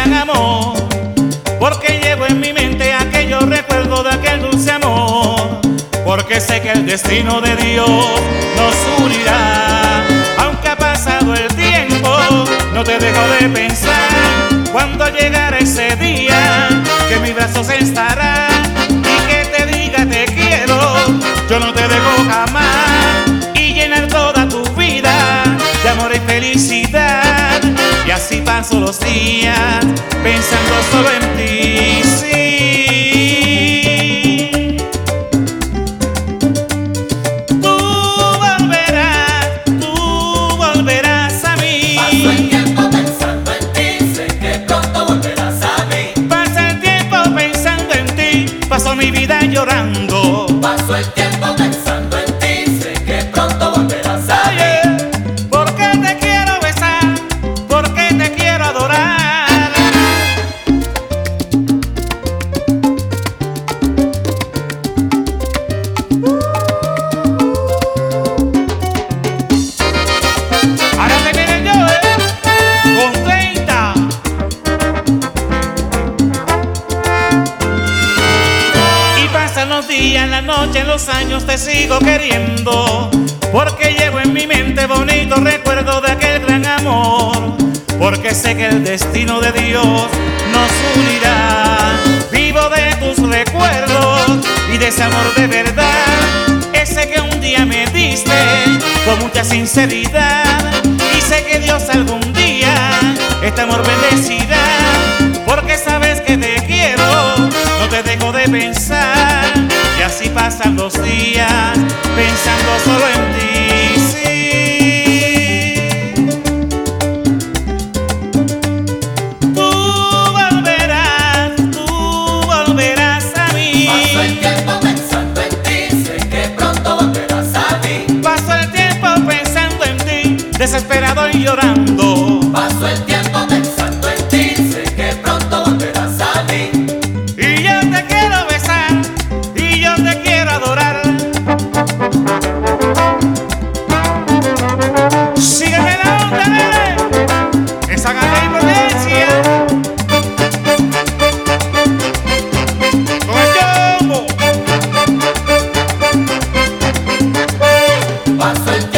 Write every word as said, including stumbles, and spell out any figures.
gran amor, porque llevo en mi mente aquellos recuerdos de aquel dulce amor, porque sé que el destino de Dios nos unirá. Aunque ha pasado el tiempo, no te dejo de pensar, cuando llegará ese día que en mis brazos estará y que te diga te quiero, yo no te dejo jamás, y llenar toda tu vida de amor y felicidad. Y así paso los días pensando solo en ti, sí. Tú volverás, tú volverás a mí. Paso el tiempo pensando en ti, sé que pronto volverás a mí. Pasa el tiempo pensando en ti, paso mi vida llorando. Paso el tiempo pensando en ti, sé que pronto volverás a mí. Oye, porque te quiero besar, porque te quiero adorar. Ahora te viene yo, ¿eh? Con treinta. Y pasan los días, la noche, los años, te sigo queriendo, porque llevo en mi mente bonitos recuerdos de aquel gran amor, porque sé que el destino de Dios nos unirá. Vivo de tus recuerdos y de ese amor de verdad, ese que un día me diste con mucha sinceridad, y sé que Dios algún día este amor bendecirá, porque sabes que te quiero, no te dejo de pensar. Y así pasan los días pensando solo en ti, sí. Tú volverás, tú volverás a mí. Paso el tiempo pensando en ti, sé que pronto volverás a mí. Paso el tiempo pensando en ti, desesperado y llorando. Paso el tiempo pensando en ti, sé que pronto volverás a mí. Y yo te quiero besar, y yo te quiero adorar. Sígueme la onda, nene, esa gana y potencia. Con el Jumbo. Paso el tiempo